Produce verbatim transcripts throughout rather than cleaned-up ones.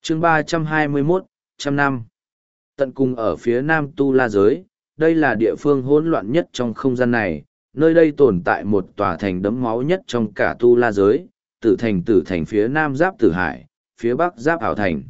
chương ba trăm hai mươi mốt, trăm năm. Tận cùng ở phía nam tu la giới, đây là địa phương hỗn loạn nhất trong không gian này, nơi đây tồn tại một tòa thành đẫm máu nhất trong cả tu la giới, tử thành tử thành phía nam giáp tử hải, phía bắc giáp ảo thành.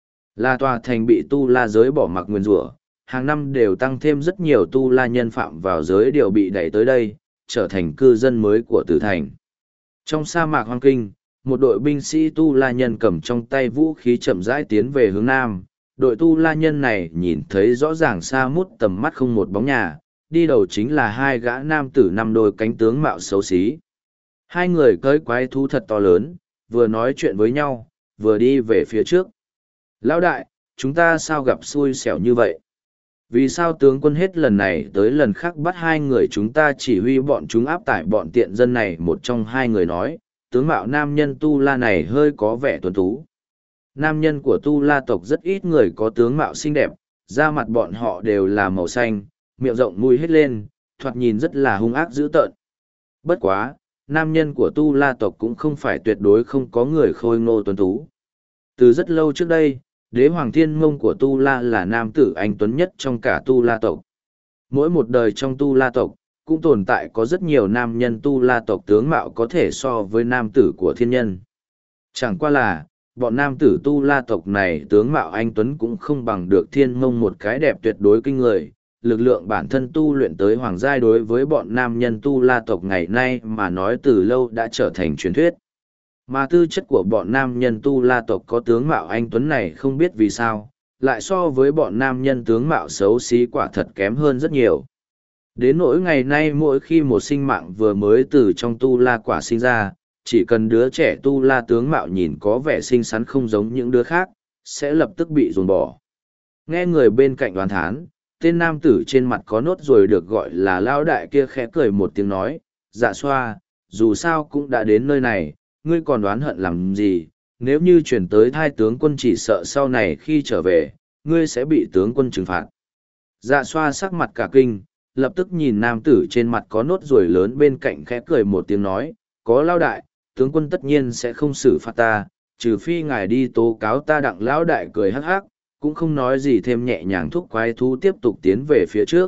Là tòa thành bị tu la giới bỏ mặc nguyên rủa, hàng năm đều tăng thêm rất nhiều tu la nhân phạm vào giới đều bị đẩy tới đây, trở thành cư dân mới của tử thành. Trong sa mạc hoang kinh, một đội binh sĩ tu la nhân cầm trong tay vũ khí chậm rãi tiến về hướng nam. Đội tu la nhân này nhìn thấy rõ ràng xa mút tầm mắt không một bóng nhà, đi đầu chính là hai gã nam tử năm đôi cánh tướng mạo xấu xí. Hai người cưỡi quái thú thật to lớn, vừa nói chuyện với nhau, vừa đi về phía trước. Lão đại, chúng ta sao gặp xui xẻo như vậy? Vì sao tướng quân hết lần này tới lần khác bắt hai người chúng ta chỉ huy bọn chúng áp tải bọn tiện dân này? Một trong hai người nói, tướng mạo nam nhân tu la này hơi có vẻ tuấn tú. Nam nhân của tu la tộc rất ít người có tướng mạo xinh đẹp, da mặt bọn họ đều là màu xanh, miệng rộng mũi hết lên, thoạt nhìn rất là hung ác dữ tợn. Bất quá, nam nhân của tu la tộc cũng không phải tuyệt đối không có người khôi ngô tuấn tú. Từ rất lâu trước đây, đế hoàng thiên mông của tu la là nam tử anh tuấn nhất trong cả tu la tộc. Mỗi một đời trong tu la tộc, cũng tồn tại có rất nhiều nam nhân tu la tộc tướng mạo có thể so với nam tử của thiên nhân. Chẳng qua là, bọn nam tử tu la tộc này tướng mạo anh tuấn cũng không bằng được thiên mông một cái đẹp tuyệt đối kinh người. Lực lượng bản thân tu luyện tới hoàng giai đối với bọn nam nhân tu la tộc ngày nay mà nói từ lâu đã trở thành truyền thuyết. Mà tư chất của bọn nam nhân tu la tộc có tướng mạo anh tuấn này không biết vì sao, lại so với bọn nam nhân tướng mạo xấu xí quả thật kém hơn rất nhiều. Đến nỗi ngày nay mỗi khi một sinh mạng vừa mới từ trong tu la quả sinh ra, chỉ cần đứa trẻ tu la tướng mạo nhìn có vẻ xinh xắn không giống những đứa khác, sẽ lập tức bị dồn bỏ. Nghe người bên cạnh đoán thán, tên nam tử trên mặt có nốt ruồi được gọi là lao đại kia khẽ cười một tiếng nói, dạ xoa, dù sao cũng đã đến nơi này, ngươi còn đoán hận làm gì, nếu như chuyển tới thai tướng quân chỉ sợ sau này khi trở về, ngươi sẽ bị tướng quân trừng phạt. Dạ xoa sắc mặt cả kinh, lập tức nhìn nam tử trên mặt có nốt ruồi lớn bên cạnh khẽ cười một tiếng nói, có lao đại, tướng quân tất nhiên sẽ không xử phạt ta, trừ phi ngài đi tố cáo ta. Đặng lão đại cười hắc hắc, cũng không nói gì thêm nhẹ nhàng thúc quái thú tiếp tục tiến về phía trước.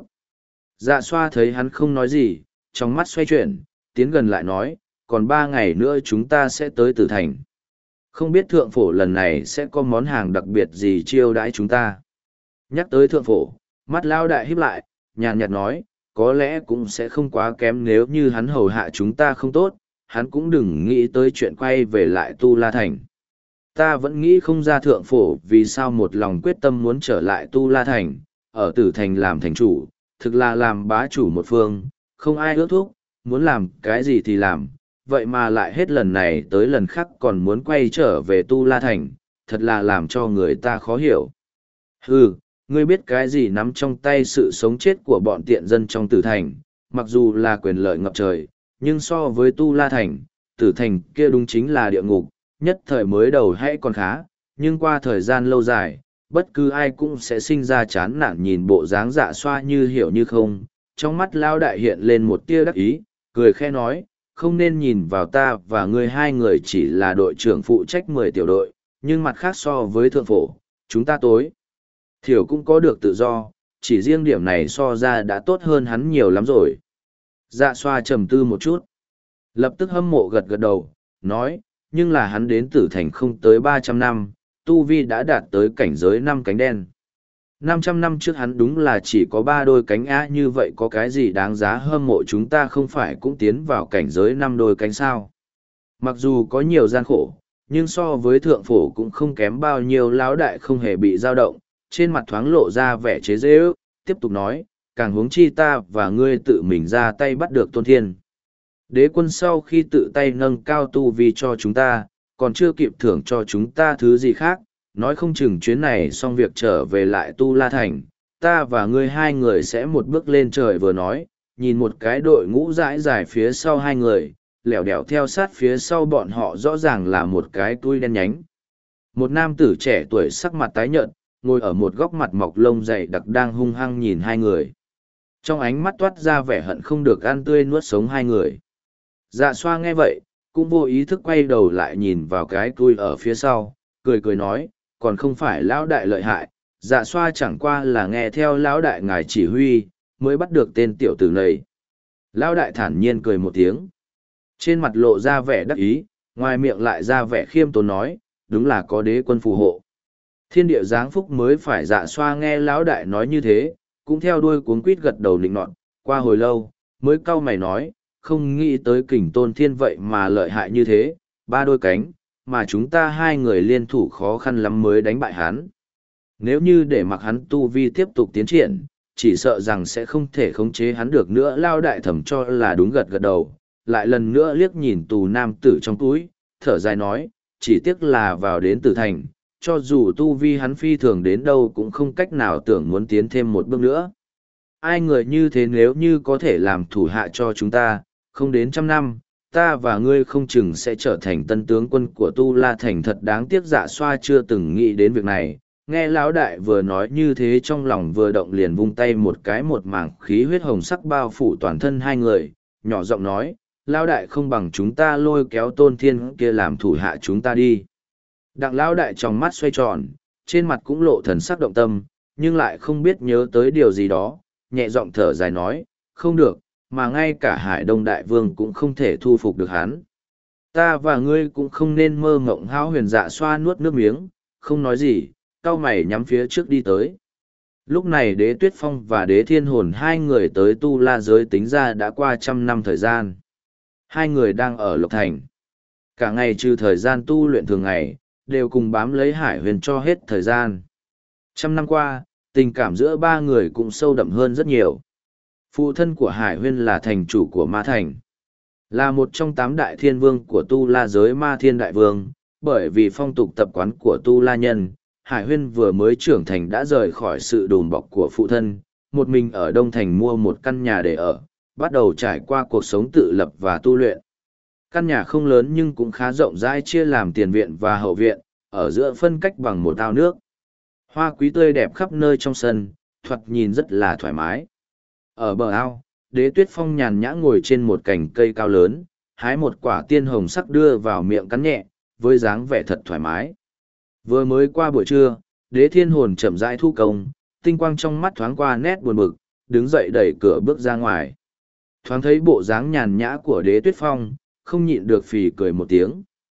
Dạ xoa thấy hắn không nói gì, trong mắt xoay chuyển, tiến gần lại nói, còn ba ngày nữa chúng ta sẽ tới Tử Thành. Không biết thượng phổ lần này sẽ có món hàng đặc biệt gì chiêu đãi chúng ta. Nhắc tới thượng phổ, mắt lao đại híp lại, nhàn nhạt nói, có lẽ cũng sẽ không quá kém nếu như hắn hầu hạ chúng ta không tốt, hắn cũng đừng nghĩ tới chuyện quay về lại Tu La Thành. Ta vẫn nghĩ không ra thượng phổ vì sao một lòng quyết tâm muốn trở lại Tu La Thành, ở Tử Thành làm thành chủ, thực là làm bá chủ một phương, không ai ước thúc, muốn làm cái gì thì làm, vậy mà lại hết lần này tới lần khác còn muốn quay trở về Tu La Thành, thật là làm cho người ta khó hiểu. Hừ, ngươi biết cái gì nắm trong tay sự sống chết của bọn tiện dân trong Tử Thành, mặc dù là quyền lợi ngập trời, nhưng so với Tu La Thành, Tử Thành kia đúng chính là địa ngục, nhất thời mới đầu hay còn khá, nhưng qua thời gian lâu dài, bất cứ ai cũng sẽ sinh ra chán nản nhìn bộ dáng dạ xoa như hiểu như không. Trong mắt lao đại hiện lên một tia đắc ý, cười khẽ nói, không nên nhìn vào ta và ngươi hai người chỉ là đội trưởng phụ trách mười tiểu đội, nhưng mặt khác so với thượng phổ, chúng ta tối thiểu cũng có được tự do, chỉ riêng điểm này so ra đã tốt hơn hắn nhiều lắm rồi. Dạ xoa trầm tư một chút, lập tức hâm mộ gật gật đầu, nói, nhưng là hắn đến Tử Thành không tới ba trăm năm, tu vi đã đạt tới cảnh giới năm cánh đen. năm trăm năm trước hắn đúng là chỉ có ba đôi cánh á, như vậy có cái gì đáng giá hâm mộ, chúng ta không phải cũng tiến vào cảnh giới năm đôi cánh sao? Mặc dù có nhiều gian khổ, nhưng so với thượng phổ cũng không kém bao nhiêu. Lão đại không hề bị dao động, trên mặt thoáng lộ ra vẻ chế giễu, tiếp tục nói, càng huống chi ta và ngươi tự mình ra tay bắt được Tôn Thiên Đế quân, sau khi tự tay nâng cao tu vi cho chúng ta, còn chưa kịp thưởng cho chúng ta thứ gì khác, nói không chừng chuyến này xong việc trở về lại Tu La Thành, ta và ngươi hai người sẽ một bước lên trời. Vừa nói, nhìn một cái đội ngũ dãi dài phía sau hai người, lẻo đẻo theo sát phía sau bọn họ rõ ràng là một cái tui đen nhánh. Một nam tử trẻ tuổi sắc mặt tái nhợt, ngồi ở một góc mặt mọc lông dày đặc đang hung hăng nhìn hai người. Trong ánh mắt toát ra vẻ hận không được ăn tươi nuốt sống hai người. Dạ xoa nghe vậy, cũng vô ý thức quay đầu lại nhìn vào cái tui ở phía sau, cười cười nói, còn không phải lão đại lợi hại, dạ xoa chẳng qua là nghe theo lão đại ngài chỉ huy, mới bắt được tên tiểu tử này. Lão đại thản nhiên cười một tiếng. Trên mặt lộ ra vẻ đắc ý, ngoài miệng lại ra vẻ khiêm tốn nói, đúng là có đế quân phù hộ. Thiên địa giáng phúc mới phải dạ xoa nghe lão đại nói như thế, cũng theo đuôi cuống quýt gật đầu nịnh nọt, qua hồi lâu, mới cau mày nói, không nghĩ tới kình tôn thiên vậy mà lợi hại như thế, ba đôi cánh, mà chúng ta hai người liên thủ khó khăn lắm mới đánh bại hắn. Nếu như để mặc hắn tu vi tiếp tục tiến triển, chỉ sợ rằng sẽ không thể khống chế hắn được nữa. Lao đại thẩm cho là đúng gật gật đầu, lại lần nữa liếc nhìn tù nam tử trong túi, thở dài nói, chỉ tiếc là vào đến tử thành, cho dù tu vi hắn phi thường đến đâu cũng không cách nào tưởng muốn tiến thêm một bước nữa. Ai người như thế nếu như có thể làm thủ hạ cho chúng ta, không đến trăm năm, ta và ngươi không chừng sẽ trở thành tân tướng quân của Tu La Thành. Thật đáng tiếc Dạ Xoa chưa từng nghĩ đến việc này. Nghe lão đại vừa nói như thế trong lòng vừa động liền vung tay một cái, một mảng khí huyết hồng sắc bao phủ toàn thân hai người, nhỏ giọng nói, lão đại không bằng chúng ta lôi kéo Tôn Thiên kia làm thủ hạ chúng ta đi. Đặng lão đại trong mắt xoay tròn, trên mặt cũng lộ thần sắc động tâm, nhưng lại không biết nhớ tới điều gì đó, nhẹ giọng thở dài nói, không được, mà ngay cả Hải Đông Đại Vương cũng không thể thu phục được hắn. Ta và ngươi cũng không nên mơ mộng hão huyền. Dạ xoa nuốt nước miếng, không nói gì, cau mày nhắm phía trước đi tới. Lúc này Đế Tuyết Phong và Đế Thiên Hồn hai người tới Tu La giới tính ra đã qua trăm năm thời gian. Hai người đang ở Lộc Thành. Cả ngày trừ thời gian tu luyện thường ngày, đều cùng bám lấy Hải Huyền cho hết thời gian. Trăm năm qua, tình cảm giữa ba người cũng sâu đậm hơn rất nhiều. Phụ thân của Hải Huyên là thành chủ của Ma Thành, là một trong tám đại thiên vương của Tu La giới Ma Thiên Đại Vương. Bởi vì phong tục tập quán của Tu La nhân, Hải Huyên vừa mới trưởng thành đã rời khỏi sự đùm bọc của phụ thân, một mình ở Đông Thành mua một căn nhà để ở, bắt đầu trải qua cuộc sống tự lập và tu luyện. Căn nhà không lớn nhưng cũng khá rộng rãi, chia làm tiền viện và hậu viện, ở giữa phân cách bằng một ao nước. Hoa quý tươi đẹp khắp nơi trong sân, thoạt nhìn rất là thoải mái. Ở bờ ao, Đế Tuyết Phong nhàn nhã ngồi trên một cành cây cao lớn, hái một quả tiên hồng sắc đưa vào miệng cắn nhẹ, với dáng vẻ thật thoải mái. Vừa mới qua buổi trưa, Đế Thiên Hồn chậm rãi thu công, tinh quang trong mắt thoáng qua nét buồn bực, đứng dậy đẩy cửa bước ra ngoài. Thoáng thấy bộ dáng nhàn nhã của Đế Tuyết Phong, không nhịn được phì cười một tiếng.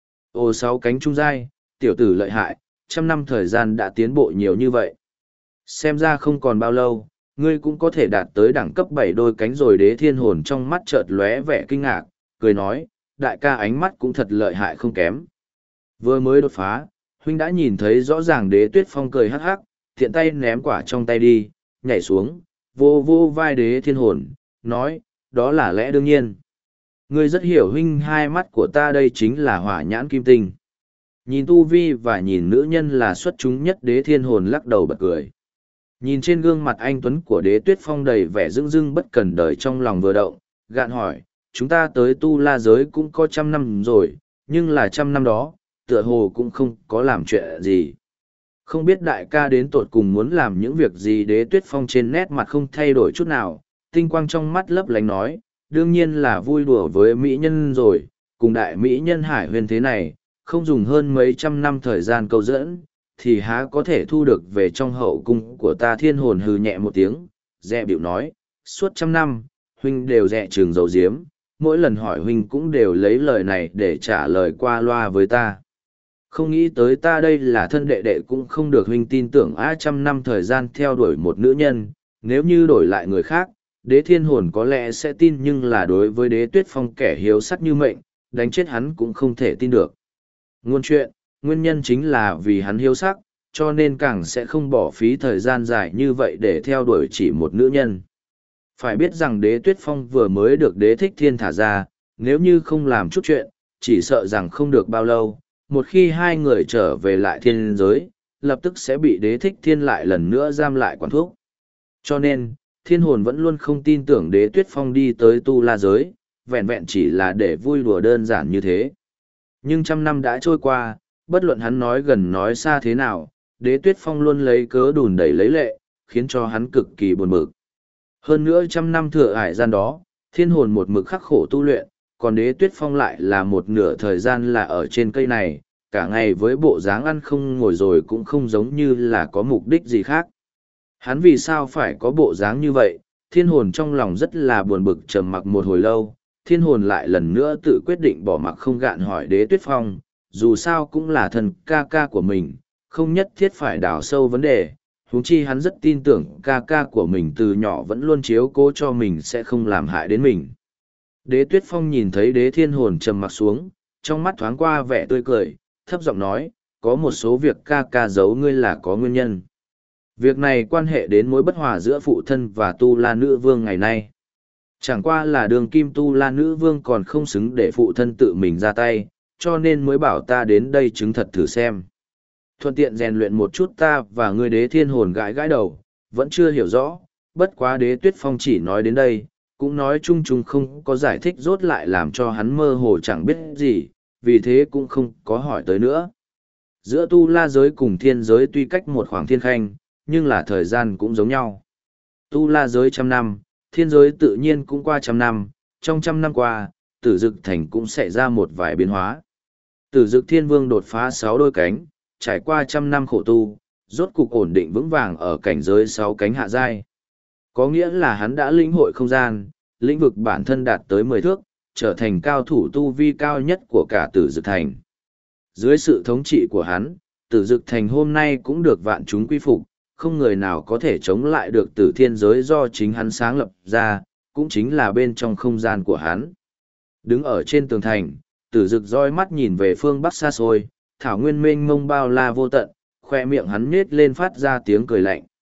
Ô sáu cánh trung giai, tiểu tử lợi hại, trăm năm thời gian đã tiến bộ nhiều như vậy. Xem ra không còn bao lâu, ngươi cũng có thể đạt tới đẳng cấp bảy đôi cánh rồi. Đế Thiên Hồn trong mắt chợt lóe vẻ kinh ngạc, cười nói, đại ca ánh mắt cũng thật lợi hại không kém. Vừa mới đột phá, huynh đã nhìn thấy rõ ràng. Đế Tuyết Phong cười hắc hắc, thiện tay ném quả trong tay đi, nhảy xuống, vô vô vai Đế Thiên Hồn, nói, đó là lẽ đương nhiên. Ngươi rất hiểu huynh, hai mắt của ta đây chính là hỏa nhãn kim tinh. Nhìn tu vi và nhìn nữ nhân là xuất chúng nhất. Đế Thiên Hồn lắc đầu bật cười. Nhìn trên gương mặt anh tuấn của Đế Tuyết Phong đầy vẻ dưng dưng bất cần đời, trong lòng vừa động, gạn hỏi, chúng ta tới Tu La giới cũng có trăm năm rồi, nhưng là trăm năm đó, tựa hồ cũng không có làm chuyện gì. Không biết đại ca đến tột cùng muốn làm những việc gì? Đế Tuyết Phong trên nét mặt không thay đổi chút nào, tinh quang trong mắt lấp lánh nói, đương nhiên là vui đùa với mỹ nhân rồi, cùng đại mỹ nhân Hải Huyền thế này, không dùng hơn mấy trăm năm thời gian câu dẫn, thì há có thể thu được về trong hậu cung của ta. Thiên Hồn hừ nhẹ một tiếng, dè bịu nói, suốt trăm năm, huynh đều dè trường dấu diếm, mỗi lần hỏi huynh cũng đều lấy lời này để trả lời qua loa với ta. Không nghĩ tới ta đây là thân đệ đệ cũng không được huynh tin tưởng. A trăm năm thời gian theo đuổi một nữ nhân, nếu như đổi lại người khác, Đế Thiên Hồn có lẽ sẽ tin, nhưng là đối với Đế Tuyết Phong kẻ hiếu sắc như mệnh, đánh chết hắn cũng không thể tin được. Ngôn chuyện, nguyên nhân chính là vì hắn hiếu sắc, cho nên càng sẽ không bỏ phí thời gian dài như vậy để theo đuổi chỉ một nữ nhân. Phải biết rằng Đế Tuyết Phong vừa mới được Đế Thích Thiên thả ra, nếu như không làm chút chuyện, chỉ sợ rằng không được bao lâu, một khi hai người trở về lại thiên giới, lập tức sẽ bị Đế Thích Thiên lại lần nữa giam lại quản thúc. Cho nên, Thiên Hồn vẫn luôn không tin tưởng Đế Tuyết Phong đi tới Tu La giới, vẹn vẹn chỉ là để vui đùa đơn giản như thế. Nhưng trăm năm đã trôi qua, bất luận hắn nói gần nói xa thế nào, Đế Tuyết Phong luôn lấy cớ đùn đẩy lấy lệ, khiến cho hắn cực kỳ buồn bực. Hơn nữa trăm năm thừa ải gian đó, Thiên Hồn một mực khắc khổ tu luyện, còn Đế Tuyết Phong lại là một nửa thời gian là ở trên cây này, cả ngày với bộ dáng ăn không ngồi rồi cũng không giống như là có mục đích gì khác. Hắn vì sao phải có bộ dáng như vậy? Thiên hồn trong lòng rất là buồn bực, trầm mặc một hồi lâu, thiên hồn lại lần nữa tự quyết định bỏ mặc không gạn hỏi Đế Tuyết Phong, dù sao cũng là thần ca ca của mình, không nhất thiết phải đào sâu vấn đề, huống chi hắn rất tin tưởng ca ca của mình từ nhỏ vẫn luôn chiếu cố cho mình sẽ không làm hại đến mình. Đế Tuyết Phong nhìn thấy Đế Thiên Hồn trầm mặc xuống, trong mắt thoáng qua vẻ tươi cười, thấp giọng nói, có một số việc ca ca giấu ngươi là có nguyên nhân. Việc này quan hệ đến mối bất hòa giữa phụ thân và Tu La Nữ Vương ngày nay. Chẳng qua là đường kim Tu La Nữ Vương còn không xứng để phụ thân tự mình ra tay, cho nên mới bảo ta đến đây chứng thật thử xem. Thuận tiện rèn luyện một chút ta và ngươi. Đế Thiên Hồn gãi gãi đầu, vẫn chưa hiểu rõ, bất quá Đế Tuyết Phong chỉ nói đến đây, cũng nói chung chung không có giải thích rốt lại làm cho hắn mơ hồ chẳng biết gì, vì thế cũng không có hỏi tới nữa. Giữa Tu La giới cùng thiên giới tuy cách một khoảng thiên khanh, nhưng là thời gian cũng giống nhau. Tu La giới trăm năm, thiên giới tự nhiên cũng qua trăm năm, trong trăm năm qua, Tử Dực Thành cũng xảy ra một vài biến hóa. Tử Dực Thiên Vương đột phá sáu đôi cánh, trải qua trăm năm khổ tu, rốt cục ổn định vững vàng ở cảnh giới sáu cánh hạ giai. Có nghĩa là hắn đã lĩnh hội không gian, lĩnh vực bản thân đạt tới mười thước, trở thành cao thủ tu vi cao nhất của cả Tử Dực Thành. Dưới sự thống trị của hắn, Tử Dực Thành hôm nay cũng được vạn chúng quy phục, không người nào có thể chống lại được Tử Thiên giới do chính hắn sáng lập ra, cũng chính là bên trong không gian của hắn. Đứng ở trên tường thành, Tử Dực roi mắt nhìn về phương bắc xa xôi, thảo nguyên mênh mông bao la vô tận, khoe miệng hắn nhếch lên phát ra tiếng cười lạnh.